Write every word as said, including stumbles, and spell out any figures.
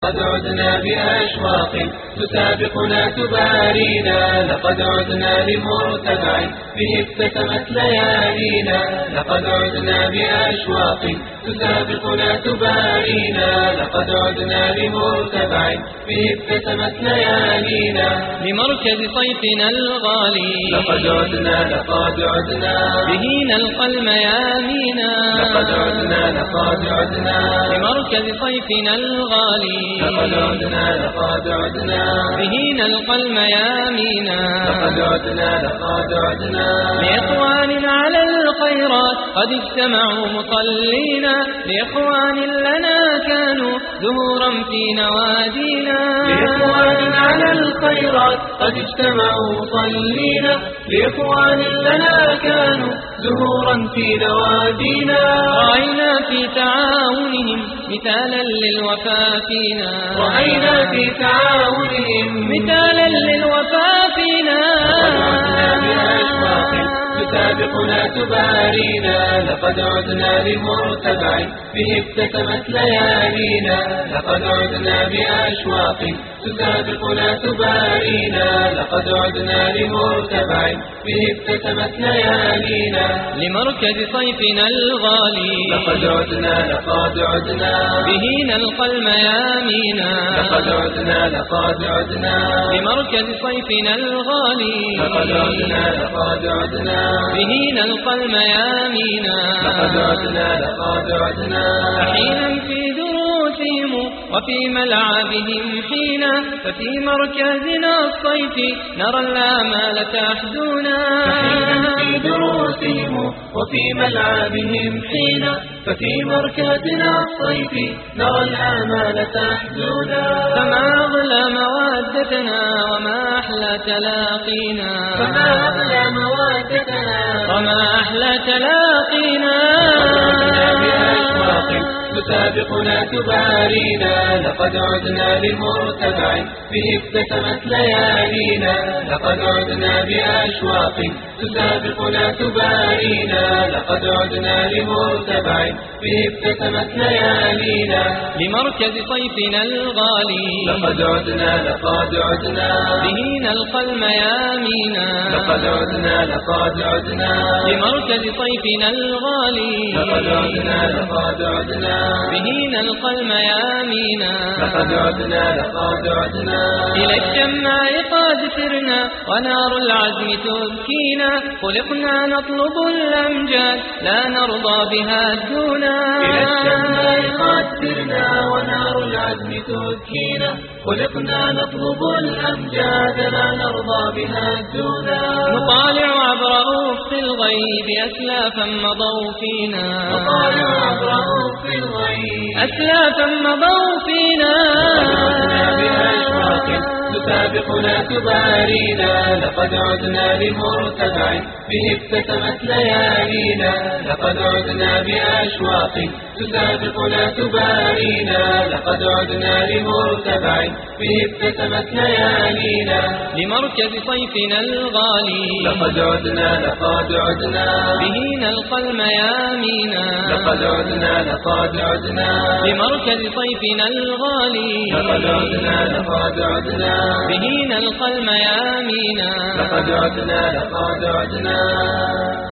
لقد عدنا بأشواق تسابقنا تبارينا، لقد عدنا لمرتفع به ابتسمت ليالينا، لقد عدنا بأشواق تسابقنا تبارينا، لقد عدنا لمرتفع به ابتسمت ليالينا، لمركز صيفنا الغالي لقد عدنا لقد عدنا به نلقى الميامينا، لقد عدنا لقد عدنا لمركز صيفنا الغالي لقد عدنا لقد عدنا به نلقى الميامينا، لقد عدنا لقد عدنا لإخوان على الخيرات قد اجتمعوا مصلينا، لإخوان لنا كانوا زهورا في نوادينا، لإخوان على الخيرات قد اجتمعوا مصلينا، لإخوان لنا كانوا زهورا في نوادينا، رأينا في تعاونهم مثالا للوفا فينا، رأينا في تعاونهم مثالا للوفا فينا، تسابقنا تبارينا، لقد عدنا لمرتفع به ابتسمت ليالينا، لقد عدنا بأشواق تسابقنا تبارينا، لقد عدنا لمرتفع به ابتسمت ليالينا، لمركز صيفنا الغالي لقد عدنا لقد عدنا به نلقى الميامينا، لقد عدنا لقد عدنا لمركز صيفنا الغالي لقد عدنا لقد عدنا به نلقى الميامينا، لقد عدنا لقد عدنا حينا في دروسهم وفي ملعبهم حينا، ففي مركزنا الصيفي نرى الآمال تحدونا، حينا في دروسهم وفي ملعبهم حينا، ففي مركزنا الصيفي نرى الآمال تحدونا، فما أغلى مودتنا وما أحلى تلاقينا، فما أغلى مودتنا وما أحلى تلاقينا، تسابقنا تبارينا، لقد عدنا لمرتفع به ابتسمت ليالينا، لقد عدنا بأشواق تسابقنا تبارينا، لقد عدنا لمرتفع به ابتسمت ليالينا، لمركز صيفنا الغالي لقد عدنا لقد عدنا به نلقى الميامينا، لقد عدنا لقد عدنا لمركز صيفنا الغالي لقد عدنا لقد عدنا به نلقى الميامينا، لقد عدنا لقد عدنا إلى الشماء قد سرنا ونار العزم تبكينا، خلقنا نطلب الأمجاد لا نرضى بها دونا، إلى الشماء قد سرنا ونار العزم تبكينا، خلقنا نطلب الأمجاد لا نرضى بها دونا، نطالع عبر أفق الغيب أسلافا مضوا فينا، نطالع عبر أفق الغيب أسلافا مضوا فينا، تسابقنا تبارينا، لقد عدنا لمرتفع به ابتسمت ليالينا، لقد عدنا بأشواق تسابقنا تبارينا، لقد عدنا لمرتفع به ابتسمت ليالينا، لمركز صيفنا الغالي لقد عدنا لقد عدنا به نلقى الميامينا، لقد عدنا لقد عدنا لمركز صيفنا الغالي لقد عدنا لقد عدنا به نلقى الميامينا، لقد عدنا لقد عدنا